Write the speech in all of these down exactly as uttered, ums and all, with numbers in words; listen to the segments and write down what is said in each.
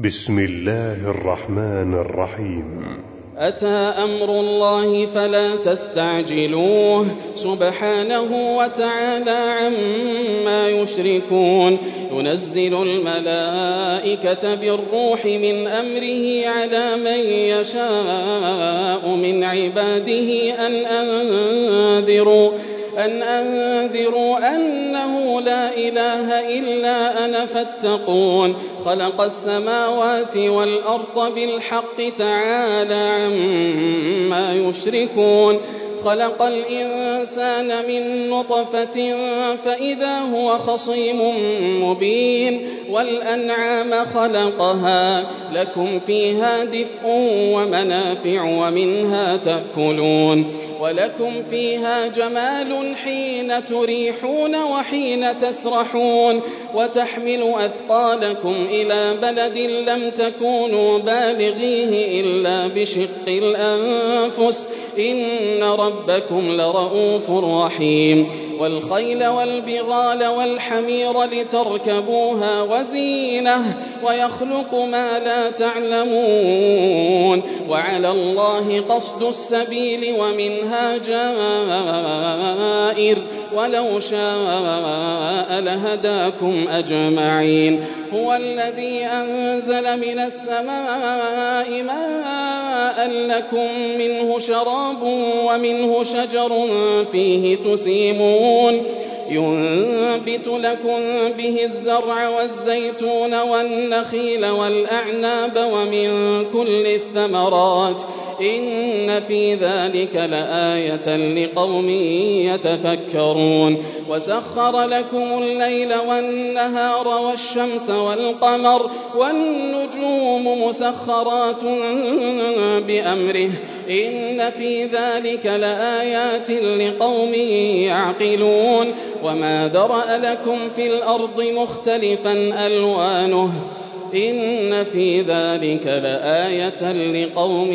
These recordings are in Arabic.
بسم الله الرحمن الرحيم. أتى أمر الله فلا تستعجلوه سبحانه وتعالى عما يشركون. ينزل الملائكة بالروح من أمره على من يشاء من عباده أن أنذروا أن أنذروا أنه لا إله إلا أنا فاتقون. خلق السماوات والأرض بالحق تعالى عما يشركون. خلق الإنسان من نطفة فإذا هو خصيم مبين. والأنعام خلقها لكم فيها دفء ومنافع ومنها تأكلون. ولكم فيها جمال حين تريحون وحين تسرحون. وتحمل أثقالكم إلى بلد لم تكونوا بالغيه إلا بشق الأنفس إن ربكم لرؤوف رحيم. والخيل والبغال والحمير لتركبوها وزينة ويخلق ما لا تعلمون. وعلى الله قصد السبيل ومنها جائر ولو شاء لهداكم أجمعين. هو الذي أنزل من السماء ماء لكم منه شراب ومنه شجر فيه تسيمون. ينبت لكم به الزرع والزيتون والنخيل والأعناب ومن كل الثمرات إن في ذلك لآية لقوم يتفكرون. وسخر لكم الليل والنهار والشمس والقمر والنجوم مسخرات بأمره إن في ذلك لآيات لقوم يعقلون. وما ذرأ لكم في الأرض مختلفا ألوانه إن في ذلك لآية لقوم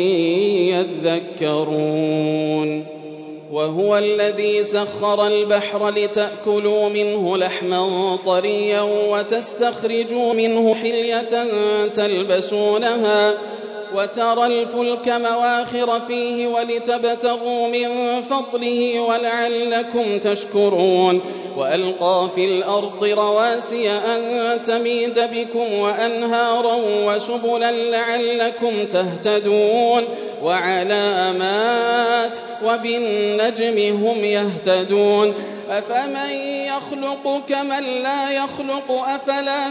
يذكرون. وهو الذي سخر البحر لتأكلوا منه لحما طريا وتستخرجوا منه حلية تلبسونها وترى الفلك مواخر فيه ولتبتغوا من فضله ولعلكم تشكرون. وألقى في الأرض رواسي أن تميد بكم وأنهارا وسبلا لعلكم تهتدون. وعلامات وبالنجم هم يهتدون. أفمن يخلق كمن لا يخلق أفلا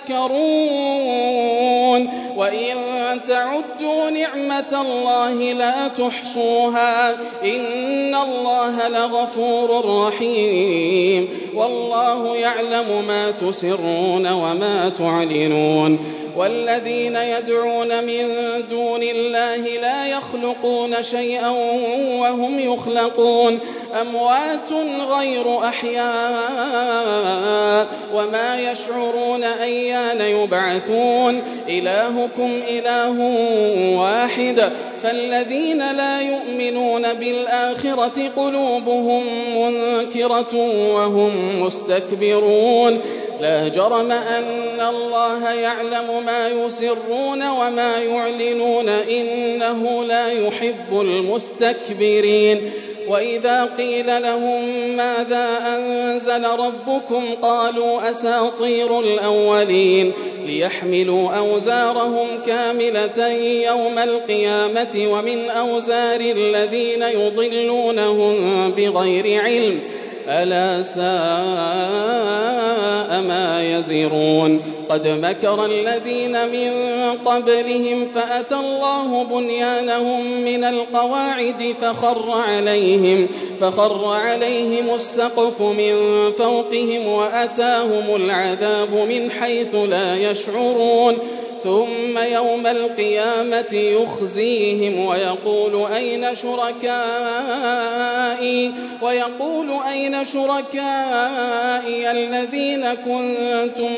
تذكرون. وإن تعدوا نعمة الله لا تحصوها إن الله لغفور رحيم. والله يعلم ما تسرون وما تعلنون. والذين يدعون من دون الله لا يخلقون شيئا وهم يخلقون أموات غير أحياء وما يشعرون أيان يبعثون. إلهكم إله واحد فالذين لا يؤمنون بالآخرة قلوبهم منكرة وهم مستكبرون. لا جرم أن الله يعلم ما يسرون وما يعلنون إنه لا يحب المستكبرين. وإذا قيل لهم ماذا أنزل ربكم قالوا أساطير الأولين ليحملوا أوزارهم كاملة يوم القيامة ومن أوزار الذين يضلونهم بغير علم ألا ساء ما يزرون. قد مكر الذين من قبلهم فأتى الله بنيانهم من القواعد فخر عليهم, فخر عليهم السقف من فوقهم وأتاهم العذاب من حيث لا يشعرون. ثم يوم القيامة يخزيهم ويقول أين شركائي ويقول أين شركائي الذين كنتم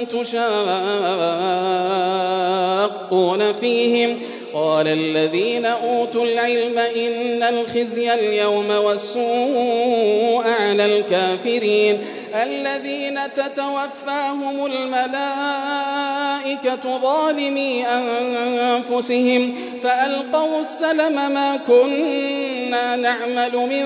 تشاقون فيهم. قال الذين أوتوا العلم إن الخزي اليوم والسوء على الكافرين الذين تتوفاهم الملائكة ظالمي أنفسهم فألقوا السلم ما كنا نعمل من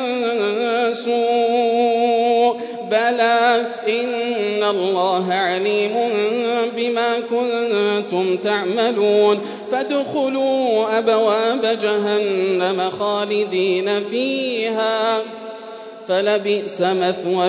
سوء بلى إن الله عليم بما كنتم تعملون فادخلوا أبواب جهنم خالدين فيها فلبئس مثوى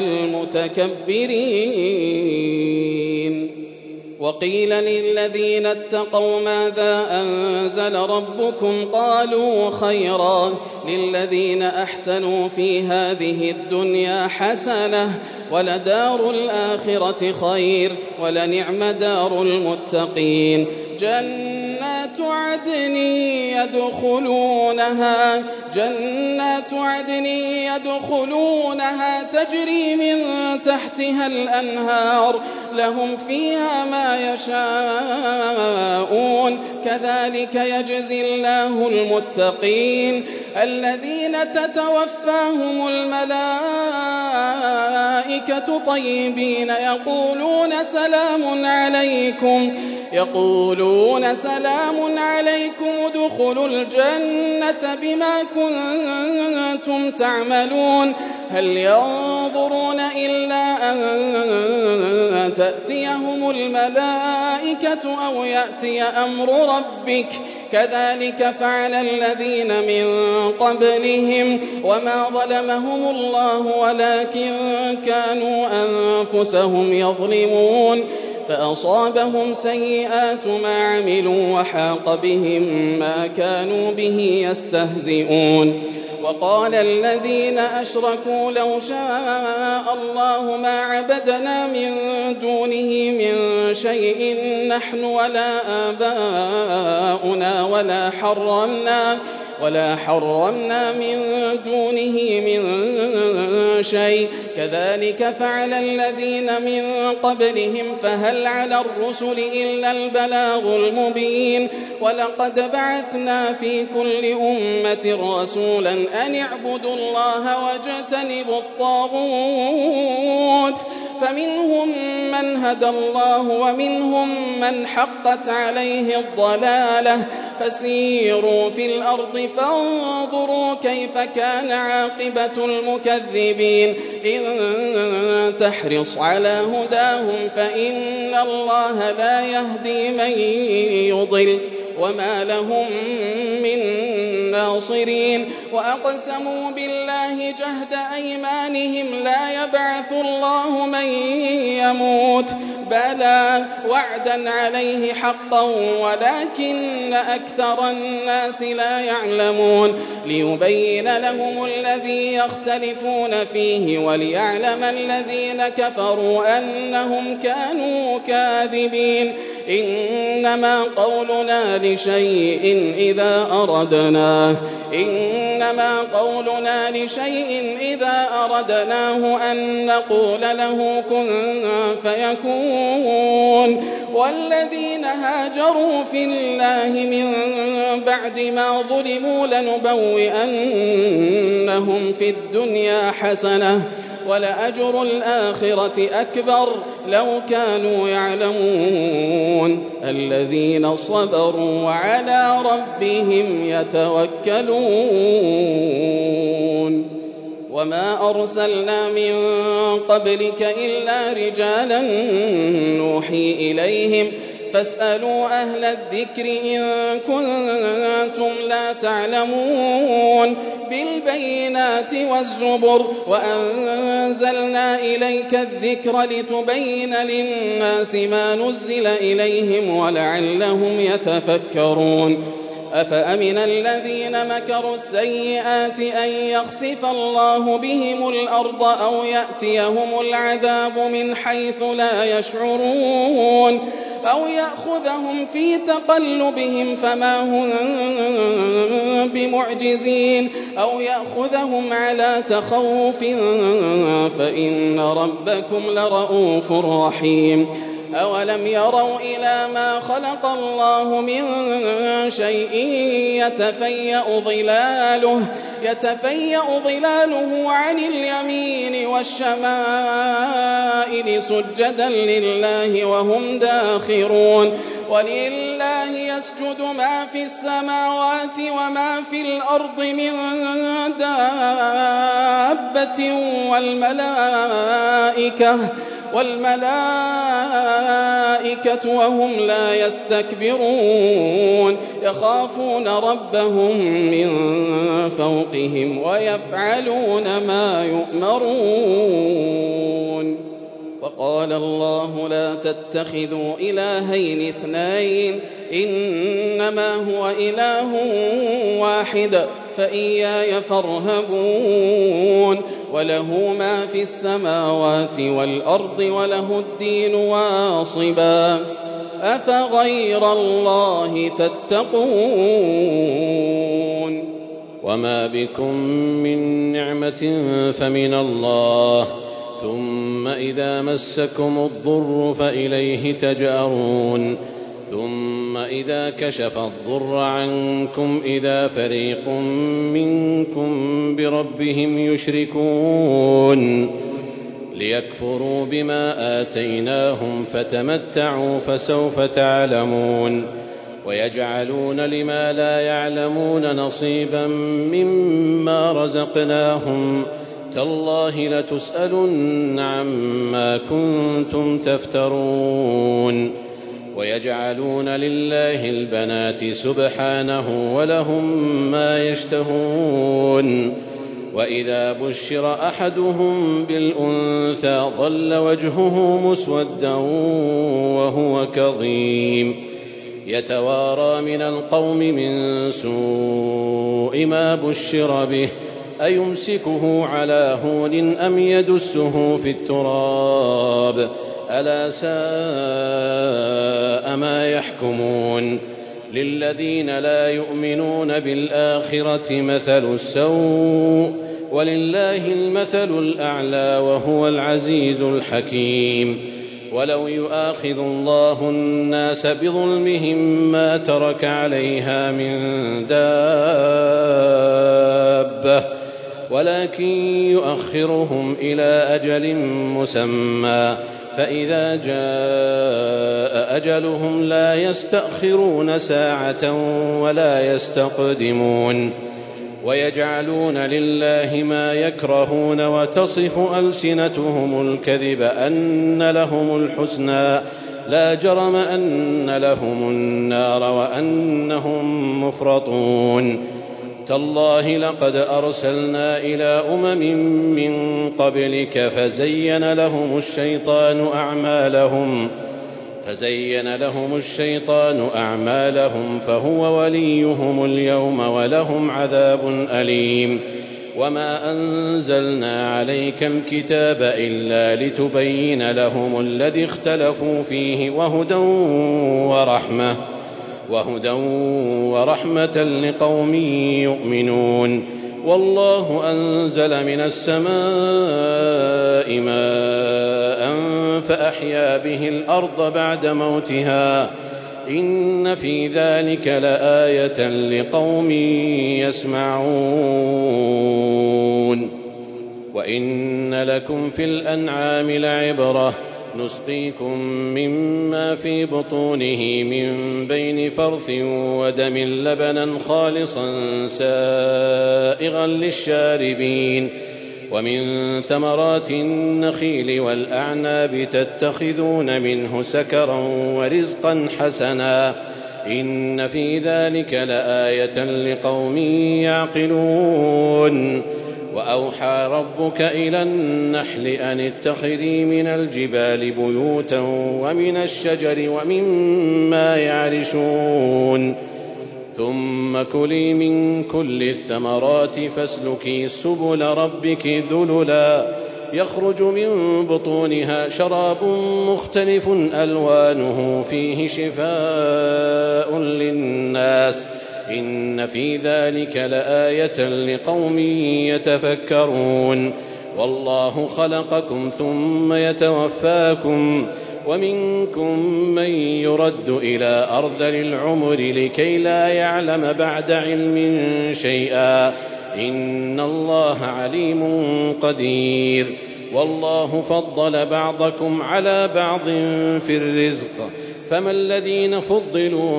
المتكبرين. وقيل للذين اتقوا ماذا أنزل ربكم قالوا خيرا للذين أحسنوا في هذه الدنيا حسنة ولدار الآخرة خير ولنعم دار المتقين. جنات عدن يدخلونها جنات عدن يدخلونها تجري من تحتها الأنهار لهم فيها ما يشاءون كذلك يجزي الله المتقين. الذين تتوفاهم الملائكة طيبين يقولون سلام عليكم يقولون سلام عليكم ادخلوا الجنة بما كنتم تعملون. هل ينظرون إلا أن تأتيهم الملائكة أو يأتي أمر ربك كذلك فعل الذين من قبلهم وما ظلمهم الله ولكن كانوا أنفسهم يظلمون. فأصابهم سيئات ما عملوا وحاق بهم ما كانوا به يستهزئون. وقال الذين أشركوا لو شاء الله ما عبدنا من دونه من شيء نحن ولا آباؤنا ولا حرمنا ولا حرمنا من دونه من شيء كذلك فعل الذين من قبلهم فهل على الرسل إلا البلاغ المبين. ولقد بعثنا في كل أمة رسولا أن اعبدوا الله واجتنبوا الطاغوت فمنهم من هدى الله ومنهم من حقت عليه الضلالة فسيروا في الأرض فانظروا كيف كان عاقبة المكذبين. إن تحرص على هداهم فإن الله لا يهدي من يضل وما لهم من ناصرين. وأقسموا بالله جهد أيمانهم لا يبعث الله من يموت بلى وعدا عليه حقا ولكن أكثر الناس لا يعلمون. ليبين لهم الذي يختلفون فيه وليعلم الذين كفروا أنهم كانوا كاذبين. إنما قولنا لشيء إذا أردناه إنما قولنا لشيء إذا أردناه أن نقول له كن فيكون. والذين هاجروا في الله من بعد ما ظلموا لنبوئنهم في الدنيا حسنة ولأجر الآخرة أكبر لو كانوا يعلمون. الذين صبروا وعلى ربهم يتوكلون. وما أرسلنا من قبلك إلا رجالا نوحي إليهم فاسألوا أهل الذكر إن كنتم لا تعلمون. بالبينات والزبر وأنزلنا إليك الذكر لتبين للناس ما نزل إليهم ولعلهم يتفكرون. أفأمن الذين مكروا السيئات أن يخسف الله بهم الأرض أو يأتيهم العذاب من حيث لا يشعرون أو يأخذهم في تقلبهم فما هم بمعجزين أو يأخذهم على تخوف فإن ربكم لرؤوف رحيم. أولم يروا إلى ما خلق الله من شيء يتفيأ ظلاله يتفيأ ظلاله عن اليمين والشمائل سجدا لله وهم داخرون ولله يسجد ما في السماوات وما في الأرض من دابة والملائكة والملائكة وهم لا يستكبرون يخافون ربهم من فوقهم ويفعلون ما يؤمرون. وقال الله لا تتخذوا إلهين اثنين إنما هو إله واحد فإياي فارهبون وله ما في السماوات والأرض وله الدين واصبا أفغير الله تتقون. وما بكم من نعمة فمن الله ثم إذا مسكم الضر فإليه تجأرون ثم إذا كشف الضر عنكم إذا فريق منكم بربهم يشركون ليكفروا بما آتيناهم فتمتعوا فسوف تعلمون ويجعلون لما لا يعلمون نصيبا مما رزقناهم تالله لتسألن عما كنتم تفترون ويجعلون لله البنات سبحانه ولهم ما يشتهون وإذا بشر أحدهم بالأنثى ظل وجهه مسودا وهو كظيم يتوارى من القوم من سوء ما بشر به أيمسكه على هون أم يدسه في التراب ألا ساء ما يحكمون للذين لا يؤمنون بالآخرة مثل السوء ولله المثل الأعلى وهو العزيز الحكيم ولو يؤاخذ الله الناس بظلمهم ما ترك عليها من دابة ولكن يؤخرهم إلى أجل مسمى فإذا جاء أجلهم لا يستأخرون ساعة ولا يستقدمون ويجعلون لله ما يكرهون وتصف ألسنتهم الكذب أن لهم الحسنى لا جرم أن لهم النار وأنهم مفرطون تالله لقد أرسلنا إلى أمم من قبلك فزين لهم الشيطان أعمالهم فزين لهم الشيطان أعمالهم فهو وليهم اليوم ولهم عذاب أليم وما أنزلنا عليك الكتاب إلا لتبين لهم الذي اختلفوا فيه وهدى ورحمة وهدى ورحمة لقوم يؤمنون والله أنزل من السماء ماء فأحيا به الأرض بعد موتها إن في ذلك لآية لقوم يسمعون وإن لكم في الأنعام لعبرة نسقيكم مما في بطونه من بين فرث ودم لبنا خالصا سائغا للشاربين ومن ثمرات النخيل والأعناب تتخذون منه سكرا ورزقا حسنا إن في ذلك لآية لقوم يعقلون وأوحى ربك إلى النحل أن اتخذي من الجبال بيوتا ومن الشجر ومما يعرشون ثم كلي من كل الثمرات فاسلكي سبل ربك ذللا يخرج من بطونها شراب مختلف ألوانه فيه شفاء للناس إن في ذلك لآية لقوم يتفكرون والله خلقكم ثم يتوفاكم ومنكم من يرد إلى أرذل العمر لكي لا يعلم بعد علم شيئا إن الله عليم قدير والله فضل بعضكم على بعض في الرزق فما الذين فضلوا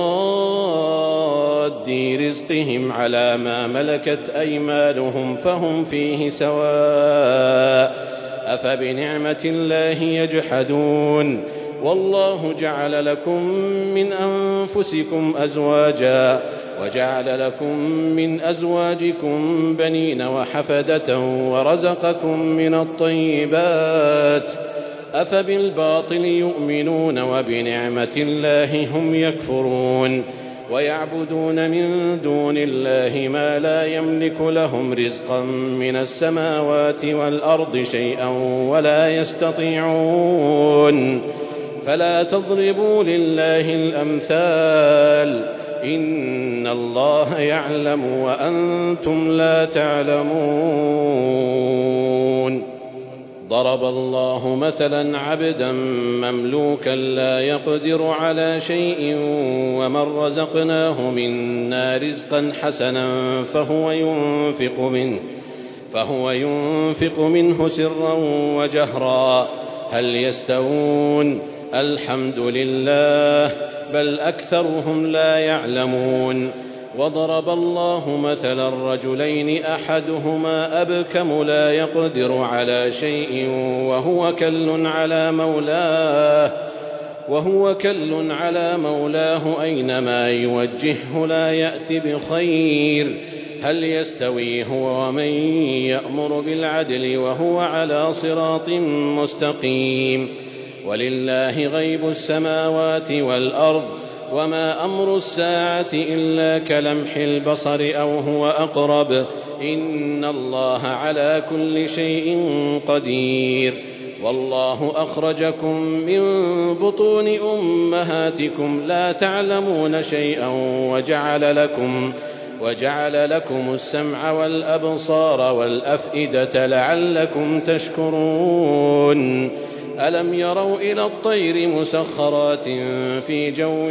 براد رزقهم على ما ملكت أيمانهم فهم فيه سواء أفبنعمة الله يجحدون والله جعل لكم من أنفسكم أزواجا وجعل لكم من أزواجكم بنين وحفدة ورزقكم من الطيبات أفبالباطل يؤمنون وبنعمة الله هم يكفرون ويعبدون من دون الله ما لا يملك لهم رزقا من السماوات والأرض شيئا ولا يستطيعون فلا تضربوا لله الأمثال إن الله يعلم وأنتم لا تعلمون ضرب الله مثلا عبدا مملوكا لا يقدر على شيء ومن رزقناه منا رزقا حسنا فهو ينفق منه فهو ينفق منه سرا وجهرا هل يستوون الحمد لله بل أكثرهم لا يعلمون وضرب الله مثلا رجلين أحدهما أبكم لا يقدر على شيء وهو كل على مولاه وهو كل على مولاه أينما يوجهه لا يأتي بخير هل يستوي هو ومن يأمر بالعدل وهو على صراط مستقيم ولله غيب السماوات والأرض وما أمر الساعة إلا كلمح البصر أو هو أقرب إن الله على كل شيء قدير والله أخرجكم من بطون أمهاتكم لا تعلمون شيئا وجعل لكم وجعل لكم السمع والأبصار والأفئدة لعلكم تشكرون ألم يروا إلى الطير مسخرات في جو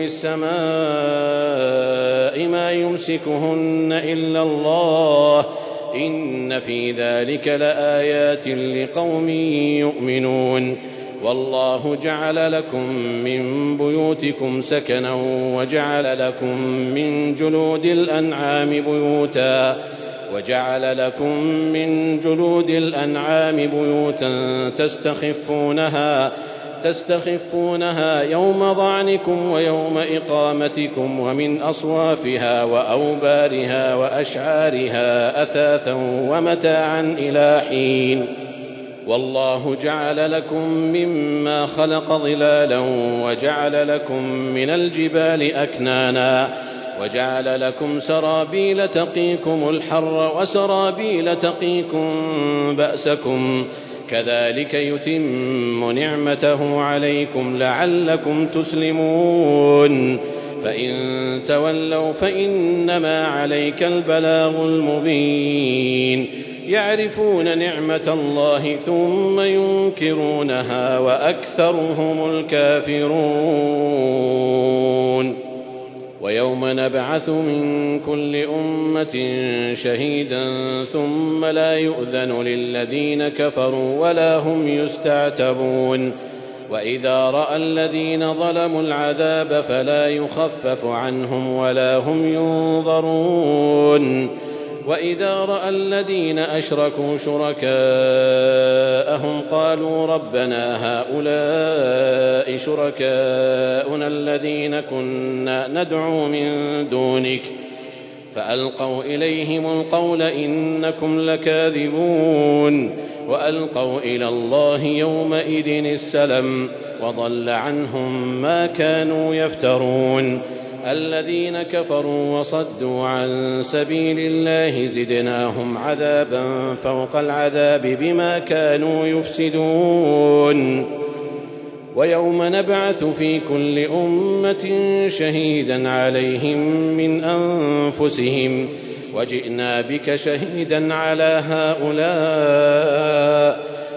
السماء ما يمسكهن إلا الله إن في ذلك لآيات لقوم يؤمنون والله جعل لكم من بيوتكم سكنا وجعل لكم من جلود الأنعام بيوتا وجعل لكم من جلود الأنعام بيوتا تستخفونها تستخفونها يوم ظعنكم ويوم إقامتكم ومن أصوافها وأوبارها وأشعارها أثاثا ومتاعا إلى حين والله جعل لكم مما خلق ظلالا وجعل لكم من الجبال أكنانا وجعل لكم سرابيل تقيكم الحر وسرابيل تقيكم بأسكم كذلك يتم نعمته عليكم لعلكم تسلمون فإن تولوا فإنما عليك البلاغ المبين يعرفون نعمة الله ثم ينكرونها وأكثرهم الكافرون ويوم نبعث من كل أمة شهيدا ثم لا يؤذن للذين كفروا ولا هم يستعتبون وإذا رأى الذين ظلموا العذاب فلا يخفف عنهم ولا هم ينظرون وإذا رأى الذين أشركوا شركاءهم قالوا ربنا هؤلاء شركاؤنا الذين كنا ندعو من دونك فألقوا إليهم القول إنكم لكاذبون وألقوا إلى الله يومئذ السلم وضل عنهم ما كانوا يفترون الذين كفروا وصدوا عن سبيل الله زدناهم عذابا فوق العذاب بما كانوا يفسدون ويوم نبعث في كل أمة شهيدا عليهم من أنفسهم وجئنا بك شهيدا على هؤلاء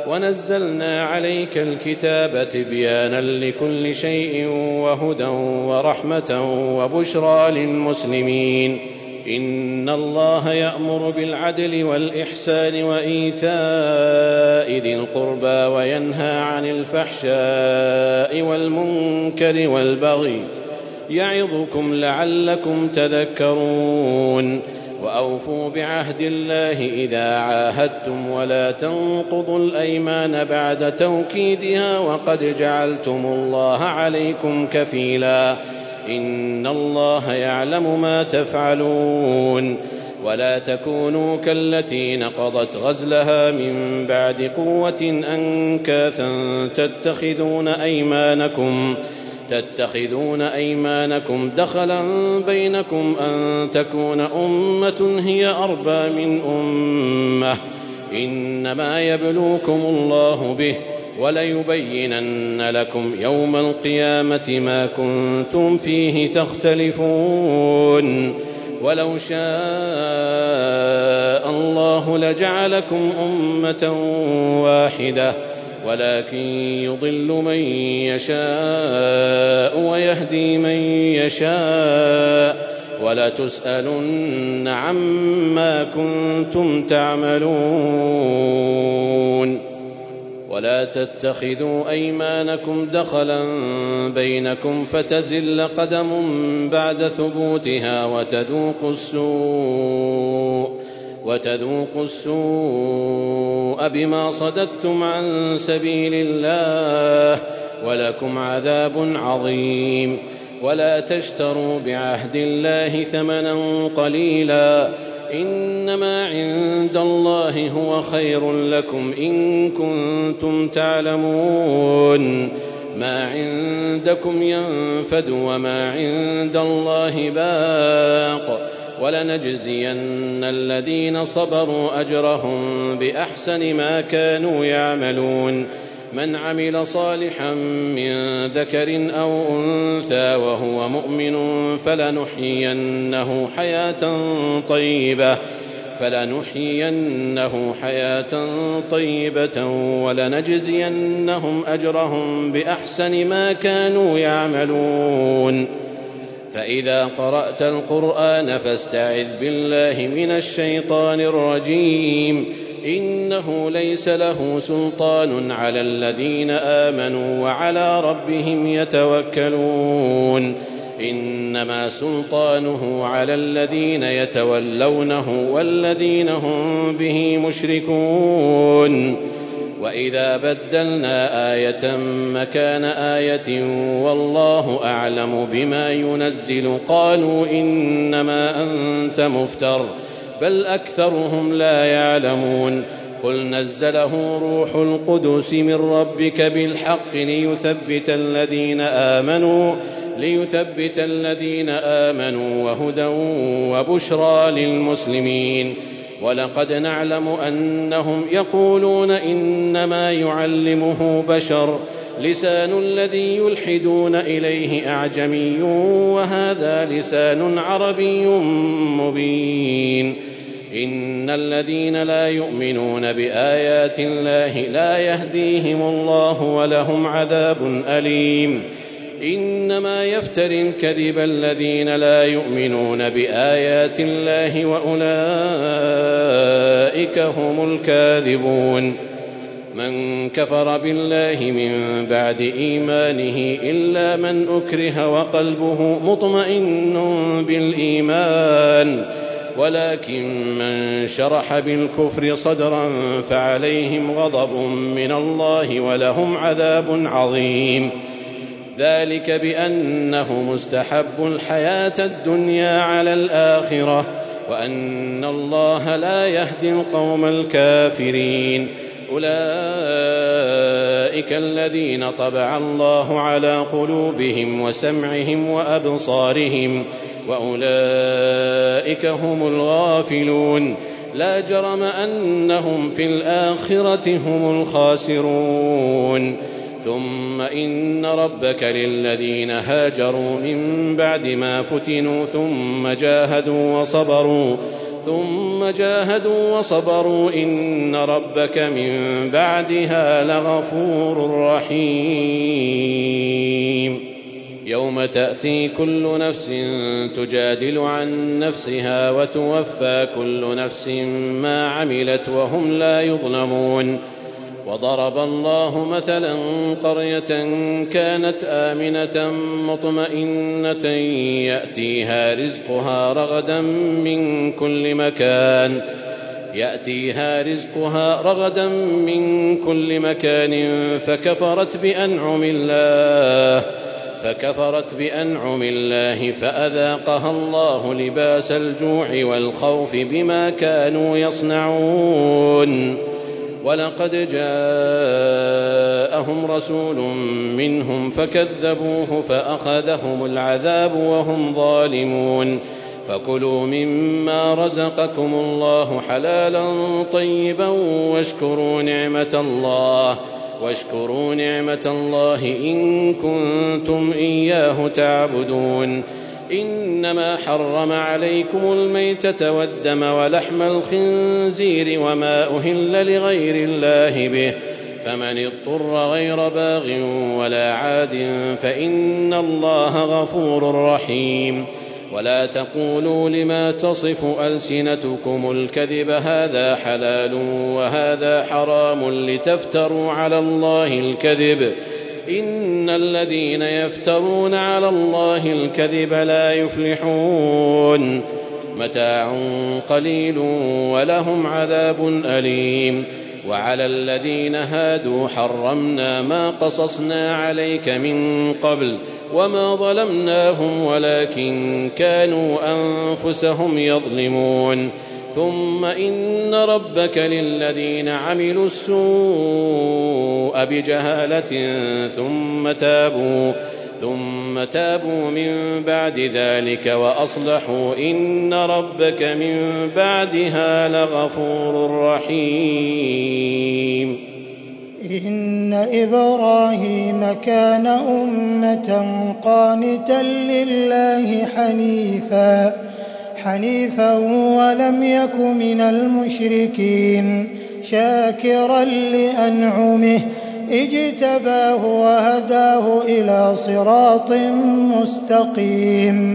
ونزلنا عليك الكتاب تبيانا لكل شيء وهدى ورحمة وبشرى للمسلمين. إن الله يأمر بالعدل والإحسان وإيتاء ذي القربى وينهى عن الفحشاء والمنكر والبغي يعظكم لعلكم تذكرون. وأوفوا بعهد الله إذا عاهدتم ولا تنقضوا الأيمان بعد توكيدها وقد جعلتم الله عليكم كفيلا. إن الله يعلم ما تفعلون. ولا تكونوا كالتي نقضت غزلها من بعد قوة أنكاثا تتخذون أيمانكم تتخذون أيمانكم دخلا بينكم أن تكون أمة هي أربى من أمة إنما يبلوكم الله به وليبينن لكم يوم القيامة ما كنتم فيه تختلفون. ولو شاء الله لجعلكم أمة واحدة ولكن يضل من يشاء ويهدي من يشاء ولتسألن عما كنتم تعملون. ولا تتخذوا أيمانكم دخلا بينكم فتزل قدم بعد ثبوتها وتذوقوا السوء وتذوقوا السوء بما صددتم عن سبيل الله ولكم عذاب عظيم. ولا تشتروا بعهد الله ثمنا قليلا إنما عند الله هو خير لكم إن كنتم تعلمون. ما عندكم ينفد وما عند الله باق ولنجزين الذين صبروا أجرهم بأحسن ما كانوا يعملون. من عمل صالحا من ذكر أو أنثى وهو مؤمن فلنحيينه حياة طيبة فلنحيينه حياة طيبة ولنجزينهم أجرهم بأحسن ما كانوا يعملون. فإذا قرأت القرآن فاستعذ بالله من الشيطان الرجيم إنه ليس له سلطان على الذين آمنوا وعلى ربهم يتوكلون. إنما سلطانه على الذين يتولونه والذين هم به مشركون. وإذا بدلنا آية مكان آية والله أعلم بما ينزل قالوا إنما أنت مفتر بل أكثرهم لا يعلمون. قل نزله روح القدس من ربك بالحق ليثبت الذين آمنوا ليثبت الذين آمنوا وهدى وبشرى للمسلمين. ولقد نعلم أنهم يقولون إنما يعلمه بشر لسان الذي يلحدون إليه أعجمي وهذا لسان عربي مبين. إن الذين لا يؤمنون بآيات الله لا يهديهم الله ولهم عذاب أليم. إنما يفتري الكذب الذين لا يؤمنون بآيات الله وأولئك هم الكاذبون. من كفر بالله من بعد إيمانه إلا من أكره وقلبه مطمئن بالإيمان ولكن من شرح بالكفر صدرا فعليهم غضب من الله ولهم عذاب عظيم. ذلك بأنه مستحب الحياة الدنيا على الآخرة وأن الله لا يهدي القوم الكافرين. أولئك الذين طبع الله على قلوبهم وسمعهم وأبصارهم وأولئك هم الغافلون. لا جرم أنهم في الآخرة هم الخاسرون. ثم إن ربك للذين هاجروا من بعد ما فتنوا ثم جاهدوا وصبروا ثم جاهدوا وصبروا إن ربك من بعدها لغفور رحيم يوم تأتي كل نفس تجادل عن نفسها وتوفى كل نفس ما عملت وهم لا يظلمون وضرب الله مثلا قرية كانت آمنة مطمئنة يأتيها رزقها رغدا من كل مكان يأتيها رزقها رغدا من كل مكان فكفرت بأنعم الله فكفرت بأنعم الله فأذاقها الله لباس الجوع والخوف بما كانوا يصنعون ولقد جاءهم رسول منهم فكذبوه فأخذهم العذاب وهم ظالمون فكلوا مما رزقكم الله حلالا طيبا واشكروا نعمة الله واشكروا نعمة الله إن كنتم إياه تعبدون إنما حرم عليكم الميتة والدم ولحم الخنزير وما أهل لغير الله به فمن اضطر غير باغ ولا عاد فإن الله غفور رحيم ولا تقولوا لما تصف ألسنتكم الكذب هذا حلال وهذا حرام لتفتروا على الله الكذب إن الذين يفترون على الله الكذب لا يفلحون متاع قليل ولهم عذاب أليم وعلى الذين هادوا حرمنا ما قصصنا عليك من قبل وما ظلمناهم ولكن كانوا أنفسهم يظلمون ثم إن ربك للذين عملوا السوء بجهالة ثم تابوا ثم تابوا من بعد ذلك وأصلحوا إن ربك من بعدها لغفور رحيم إن إبراهيم كان أمة قانتا لله حنيفا حنيفا ولم يك من المشركين شاكرا لأنعمه اجتباه وهداه إلى صراط مستقيم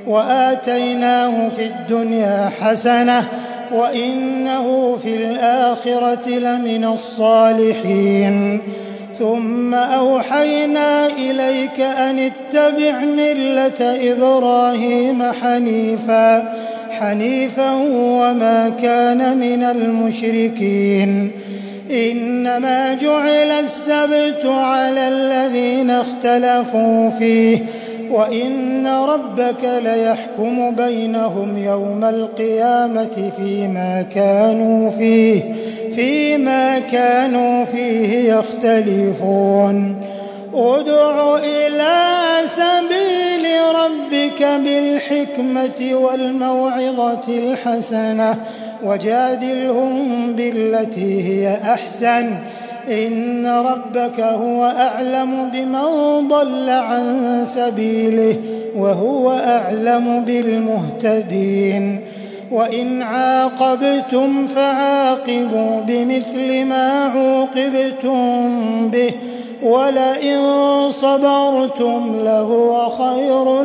وآتيناه في الدنيا حسنة وإنه في الآخرة لمن الصالحين ثم أوحينا إليك أن اتبع ملة إبراهيم حنيفا حنيفا وما كان من المشركين إنما جعل السبت على الذين اختلفوا فيه وإن ربك ليحكم بينهم يوم القيامة فيما كانوا فيه فيما كانوا فيه يختلفون ادع إلى سبيل ربك بالحكمة والموعظة الحسنة وجادلهم بالتي هي أحسن إن ربك هو أعلم بمن ضل عن سبيله وهو أعلم بالمهتدين وإن عاقبتم فعاقبوا بمثل ما عوقبتم به ولئن صبرتم لهو خير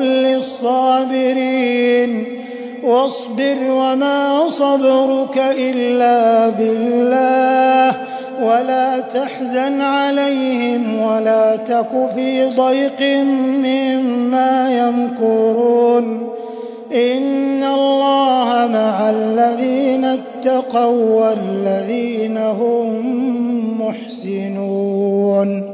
للصابرين واصبر وما صبرك إلا بالله ولا تحزن عليهم ولا تك في ضيق مما يمكرون إن الله مع الذين اتقوا والذين هم محسنون